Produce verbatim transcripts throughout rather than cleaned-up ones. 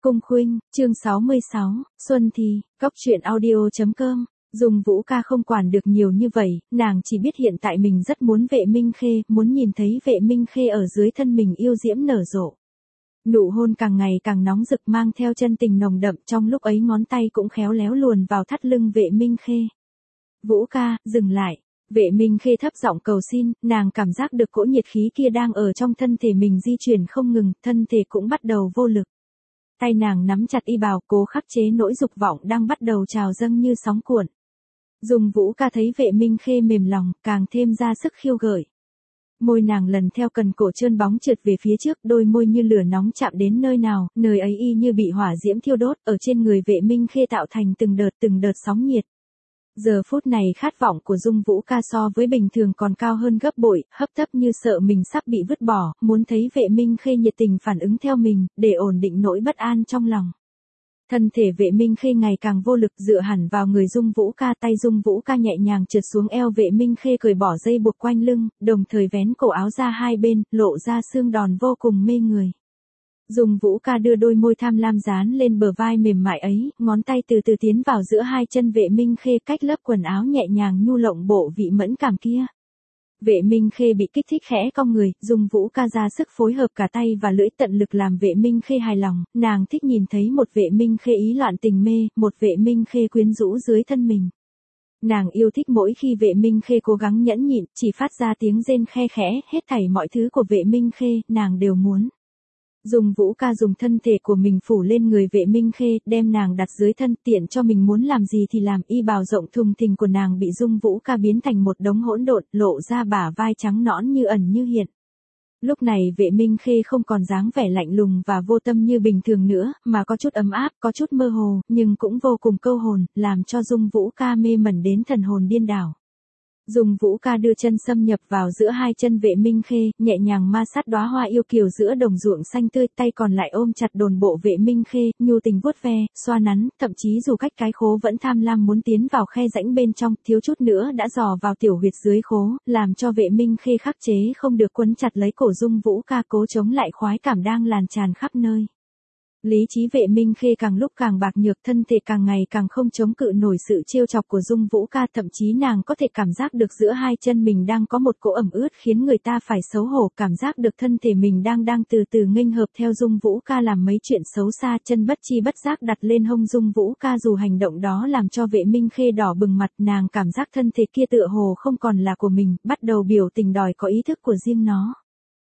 Cung Khuynh, chương sáu mươi sáu, Xuân Thì, Cóc truyện audio.com. Dung Vũ Ca không quản được nhiều như vậy, nàng chỉ biết hiện tại mình rất muốn Vệ Minh Khê, muốn nhìn thấy Vệ Minh Khê ở dưới thân mình yêu diễm nở rộ. Nụ hôn càng ngày càng nóng rực mang theo chân tình nồng đậm, trong lúc ấy ngón tay cũng khéo léo luồn vào thắt lưng Vệ Minh Khê. Vũ ca, dừng lại. Vệ Minh Khê thấp giọng cầu xin, nàng cảm giác được cỗ nhiệt khí kia đang ở trong thân thể mình di chuyển không ngừng, thân thể cũng bắt đầu vô lực. Tay nàng nắm chặt y bào, cố khắc chế nỗi dục vọng đang bắt đầu trào dâng như sóng cuộn. Dung Vũ Ca thấy Vệ Minh Khê mềm lòng, càng thêm ra sức khiêu gợi. Môi nàng lần theo cần cổ trơn bóng trượt về phía trước, đôi môi như lửa nóng chạm đến nơi nào, nơi ấy y như bị hỏa diễm thiêu đốt, ở trên người Vệ Minh Khê tạo thành từng đợt từng đợt sóng nhiệt. Giờ phút này khát vọng của Dung Vũ Ca so với bình thường còn cao hơn gấp bội, hấp tấp như sợ mình sắp bị vứt bỏ, muốn thấy Vệ Minh Khê nhiệt tình phản ứng theo mình, để ổn định nỗi bất an trong lòng. Thân thể Vệ Minh Khê ngày càng vô lực, dựa hẳn vào người Dung Vũ Ca, tay Dung Vũ Ca nhẹ nhàng trượt xuống eo Vệ Minh Khê, cởi bỏ dây buộc quanh lưng, đồng thời vén cổ áo ra hai bên, lộ ra xương đòn vô cùng mê người. Dung Vũ Ca đưa đôi môi tham lam dán lên bờ vai mềm mại ấy, ngón tay từ từ tiến vào giữa hai chân Vệ Minh Khê, cách lớp quần áo nhẹ nhàng nhu lộng bộ vị mẫn cảm kia. Vệ Minh Khê bị kích thích khẽ cong người, Dung Vũ Ca ra sức phối hợp cả tay và lưỡi tận lực làm Vệ Minh Khê hài lòng, nàng thích nhìn thấy một Vệ Minh Khê ý loạn tình mê, một Vệ Minh Khê quyến rũ dưới thân mình. Nàng yêu thích mỗi khi Vệ Minh Khê cố gắng nhẫn nhịn, chỉ phát ra tiếng rên khe khẽ, hết thảy mọi thứ của Vệ Minh Khê, nàng đều muốn. Dung Vũ Ca dùng thân thể của mình phủ lên người Vệ Minh Khê, đem nàng đặt dưới thân, tiện cho mình muốn làm gì thì làm, y bào rộng thùng thình của nàng bị Dung Vũ Ca biến thành một đống hỗn độn, lộ ra bả vai trắng nõn như ẩn như hiện. Lúc này Vệ Minh Khê không còn dáng vẻ lạnh lùng và vô tâm như bình thường nữa, mà có chút ấm áp, có chút mơ hồ, nhưng cũng vô cùng câu hồn, làm cho Dung Vũ Ca mê mẩn đến thần hồn điên đảo. Dung Vũ Ca đưa chân xâm nhập vào giữa hai chân Vệ Minh Khê, nhẹ nhàng ma sát đóa hoa yêu kiều giữa đồng ruộng xanh tươi, tay còn lại ôm chặt đồn bộ Vệ Minh Khê, nhu tình vuốt ve, xoa nắn, thậm chí dù cách cái khố vẫn tham lam muốn tiến vào khe rãnh bên trong, thiếu chút nữa đã dò vào tiểu huyệt dưới khố, làm cho Vệ Minh Khê khắc chế không được quấn chặt lấy cổ Dung Vũ Ca, cố chống lại khoái cảm đang lan tràn khắp nơi. Lý trí Vệ Minh Khê càng lúc càng bạc nhược, thân thể càng ngày càng không chống cự nổi sự trêu chọc của Dung Vũ Ca, thậm chí nàng có thể cảm giác được giữa hai chân mình đang có một cỗ ẩm ướt khiến người ta phải xấu hổ, cảm giác được thân thể mình đang đang từ từ nghênh hợp theo Dung Vũ Ca làm mấy chuyện xấu xa, chân bất chi bất giác đặt lên hông Dung Vũ Ca, dù hành động đó làm cho Vệ Minh Khê đỏ bừng mặt, nàng cảm giác thân thể kia tựa hồ không còn là của mình, bắt đầu biểu tình đòi có ý thức của riêng nó.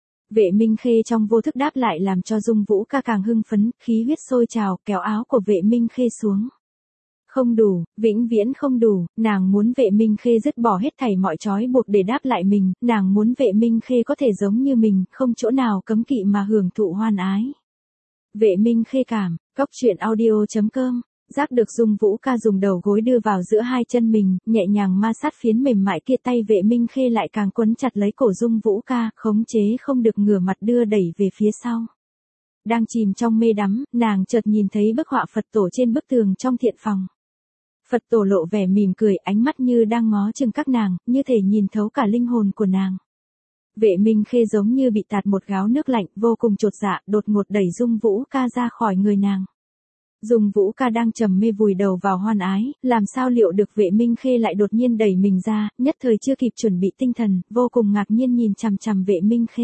Vệ Minh Khê trong vô thức đáp lại làm cho Dung Vũ Ca càng hưng phấn, khí huyết sôi trào, kéo áo của Vệ Minh Khê xuống. Không đủ, vĩnh viễn không đủ, nàng muốn Vệ Minh Khê dứt bỏ hết thảy mọi trói buộc để đáp lại mình, nàng muốn Vệ Minh Khê có thể giống như mình, không chỗ nào cấm kỵ mà hưởng thụ hoan ái. Vệ Minh Khê cảm, Cóc truyện audio.com. Giác được Dung Vũ Ca dùng đầu gối đưa vào giữa hai chân mình, nhẹ nhàng ma sát phiến mềm mại kia, tay Vệ Minh Khê lại càng quấn chặt lấy cổ Dung Vũ Ca, khống chế không được ngửa mặt đưa đẩy về phía sau. Đang chìm trong mê đắm, nàng chợt nhìn thấy bức họa Phật tổ trên bức tường trong thiện phòng. Phật tổ lộ vẻ mỉm cười, ánh mắt như đang ngó chừng các nàng, như thể nhìn thấu cả linh hồn của nàng. Vệ Minh Khê giống như bị tạt một gáo nước lạnh, vô cùng chột dạ, đột ngột đẩy Dung Vũ Ca ra khỏi người nàng. Dung Vũ Ca đang trầm mê vùi đầu vào hoan ái, làm sao liệu được Vệ Minh Khê lại đột nhiên đẩy mình ra, nhất thời chưa kịp chuẩn bị tinh thần, vô cùng ngạc nhiên nhìn chằm chằm Vệ Minh Khê.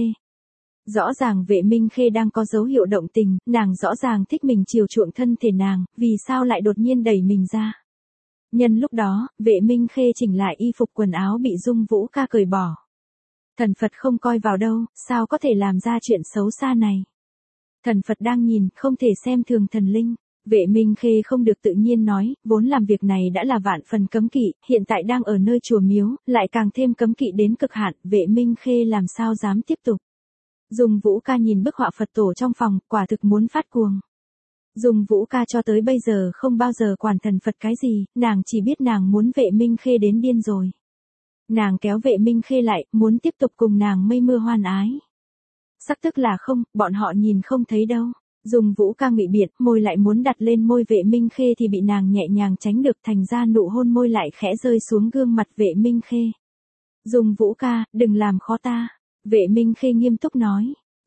Rõ ràng Vệ Minh Khê đang có dấu hiệu động tình, nàng rõ ràng thích mình chiều chuộng thân thể nàng, vì sao lại đột nhiên đẩy mình ra. Nhân lúc đó, Vệ Minh Khê chỉnh lại y phục quần áo bị Dung Vũ Ca cởi bỏ. Thần Phật không coi vào đâu, sao có thể làm ra chuyện xấu xa này. Thần Phật đang nhìn, không thể xem thường thần linh. Vệ Minh Khê không được tự nhiên nói, vốn làm việc này đã là vạn phần cấm kỵ, hiện tại đang ở nơi chùa miếu, lại càng thêm cấm kỵ đến cực hạn, Vệ Minh Khê làm sao dám tiếp tục. Dung Vũ Ca nhìn bức họa Phật tổ trong phòng, quả thực muốn phát cuồng. Dung Vũ Ca cho tới bây giờ không bao giờ quản thần Phật cái gì, nàng chỉ biết nàng muốn Vệ Minh Khê đến điên rồi. Nàng kéo Vệ Minh Khê lại, muốn tiếp tục cùng nàng mây mưa hoan ái. Sắc tức là không, bọn họ nhìn không thấy đâu. Dung Vũ Ca ngụy biện, môi lại muốn đặt lên môi Vệ Minh Khê thì bị nàng nhẹ nhàng tránh được, thành ra nụ hôn môi lại khẽ rơi xuống gương mặt Vệ Minh Khê. Dung Vũ Ca, đừng làm khó ta. Vệ Minh Khê nghiêm túc nói.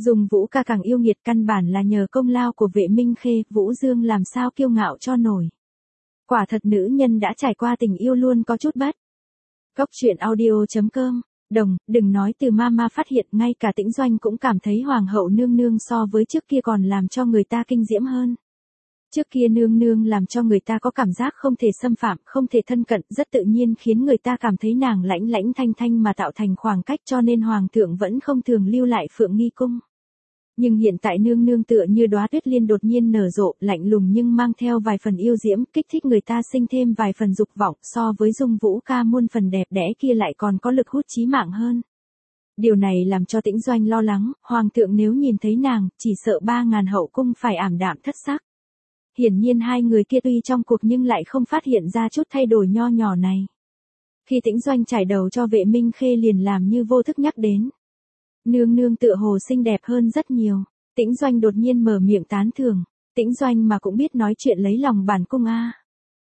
Dùng Vũ ca càng yêu nghiệt căn bản là nhờ công lao của Vệ Minh Khê, Vũ Dương làm sao kiêu ngạo cho nổi. Quả thật nữ nhân đã trải qua tình yêu luôn có chút bất. Cốc truyện audio chấm com. Đồng, đừng nói từ mama phát hiện, ngay cả Tĩnh Doanh cũng cảm thấy hoàng hậu nương nương so với trước kia còn làm cho người ta kinh diễm hơn. Trước kia nương nương làm cho người ta có cảm giác không thể xâm phạm, không thể thân cận, rất tự nhiên khiến người ta cảm thấy nàng lãnh lãnh thanh thanh mà tạo thành khoảng cách, cho nên hoàng thượng vẫn không thường lưu lại Phượng Nghi cung. Nhưng hiện tại nương nương tựa như đóa tuyết liên đột nhiên nở rộ, lạnh lùng nhưng mang theo vài phần yêu diễm, kích thích người ta sinh thêm vài phần dục vọng, so với Dung Vũ ca muôn phần đẹp đẽ kia lại còn có lực hút chí mạng hơn. Điều này làm cho Tĩnh Doanh lo lắng, hoàng thượng nếu nhìn thấy nàng, chỉ sợ ba ngàn hậu cung phải ảm đạm thất sắc. Hiển nhiên hai người kia tuy trong cuộc nhưng lại không phát hiện ra chút thay đổi nho nhỏ này. Khi Tĩnh Doanh trải đầu cho Vệ Minh Khê liền làm như vô thức nhắc đến. Nương nương tựa hồ xinh đẹp hơn rất nhiều. Tĩnh Doanh đột nhiên mở miệng tán thưởng. Tĩnh Doanh mà cũng biết nói chuyện lấy lòng bản cung a.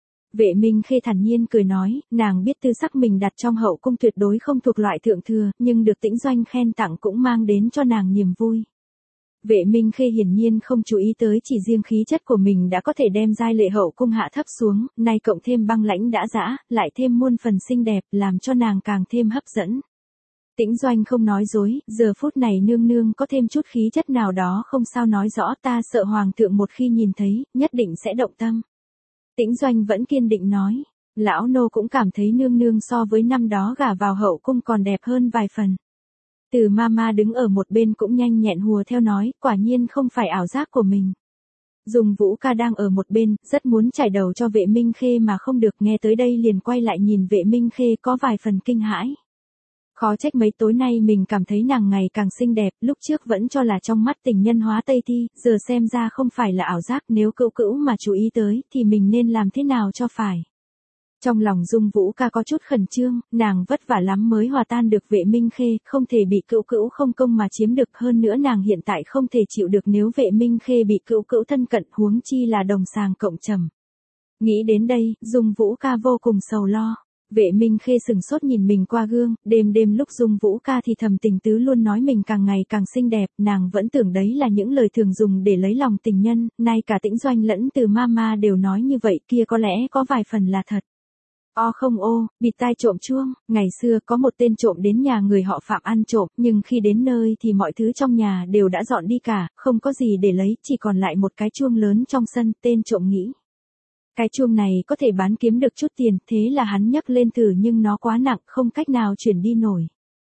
Vệ Minh Khê thản nhiên cười nói, nàng biết tư sắc mình đặt trong hậu cung tuyệt đối không thuộc loại thượng thừa, nhưng được Tĩnh Doanh khen tặng cũng mang đến cho nàng niềm vui. Vệ Minh Khê hiển nhiên không chú ý tới chỉ riêng khí chất của mình đã có thể đem giai lệ hậu cung hạ thấp xuống, nay cộng thêm băng lãnh đã dã, lại thêm muôn phần xinh đẹp, làm cho nàng càng thêm hấp dẫn. Tĩnh Doanh không nói dối, giờ phút này nương nương có thêm chút khí chất nào đó không sao nói rõ, ta sợ hoàng thượng một khi nhìn thấy, nhất định sẽ động tâm. Tĩnh Doanh vẫn kiên định nói, lão nô cũng cảm thấy nương nương so với năm đó gả vào hậu cung còn đẹp hơn vài phần. Từ mama đứng ở một bên cũng nhanh nhẹn hùa theo nói, quả nhiên không phải ảo giác của mình. Dùng Vũ ca đang ở một bên, rất muốn trải đầu cho Vệ Minh Khê mà không được, nghe tới đây liền quay lại nhìn Vệ Minh Khê có vài phần kinh hãi. Khó trách mấy tối nay mình cảm thấy nàng ngày càng xinh đẹp, lúc trước vẫn cho là trong mắt tình nhân hóa Tây Thi, giờ xem ra không phải là ảo giác, nếu cữu cữu mà chú ý tới, thì mình nên làm thế nào cho phải. Trong lòng Dung Vũ ca có chút khẩn trương, nàng vất vả lắm mới hòa tan được Vệ Minh Khê, không thể bị cữu cữu không công mà chiếm được, hơn nữa nàng hiện tại không thể chịu được nếu Vệ Minh Khê bị cữu cữu thân cận, huống chi là đồng sàng cộng trầm. Nghĩ đến đây, Dung Vũ ca vô cùng sầu lo. Vệ Minh Khê sừng sốt nhìn mình qua gương, đêm đêm lúc Dung Vũ ca thì thầm tình tứ luôn nói mình càng ngày càng xinh đẹp, nàng vẫn tưởng đấy là những lời thường dùng để lấy lòng tình nhân, nay cả Tĩnh Doanh lẫn từ mama đều nói như vậy, kia có lẽ có vài phần là thật. O không ô, bịt tai trộm chuông, ngày xưa có một tên trộm đến nhà người họ Phạm ăn trộm, nhưng khi đến nơi thì mọi thứ trong nhà đều đã dọn đi cả, không có gì để lấy, chỉ còn lại một cái chuông lớn trong sân, tên trộm nghĩ. Cái chuông này có thể bán kiếm được chút tiền, thế là hắn nhấc lên thử nhưng nó quá nặng, không cách nào chuyển đi nổi.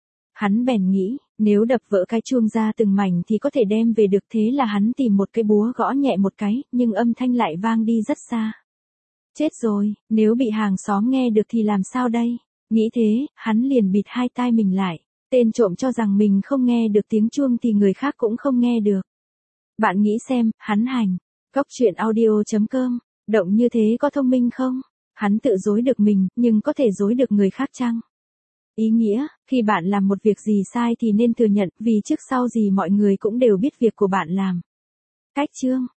Hắn bèn nghĩ, nếu đập vỡ cái chuông ra từng mảnh thì có thể đem về được, thế là hắn tìm một cái búa gõ nhẹ một cái, nhưng âm thanh lại vang đi rất xa. Chết rồi, nếu bị hàng xóm nghe được thì làm sao đây? Nghĩ thế, hắn liền bịt hai tai mình lại. Tên trộm cho rằng mình không nghe được tiếng chuông thì người khác cũng không nghe được. Bạn nghĩ xem, hắn hành. Cốc truyện audio chấm com. Động như thế có thông minh không? Hắn tự dối được mình, nhưng có thể dối được người khác chăng? Ý nghĩa, khi bạn làm một việc gì sai thì nên thừa nhận, vì trước sau gì mọi người cũng đều biết việc của bạn làm. Cách chương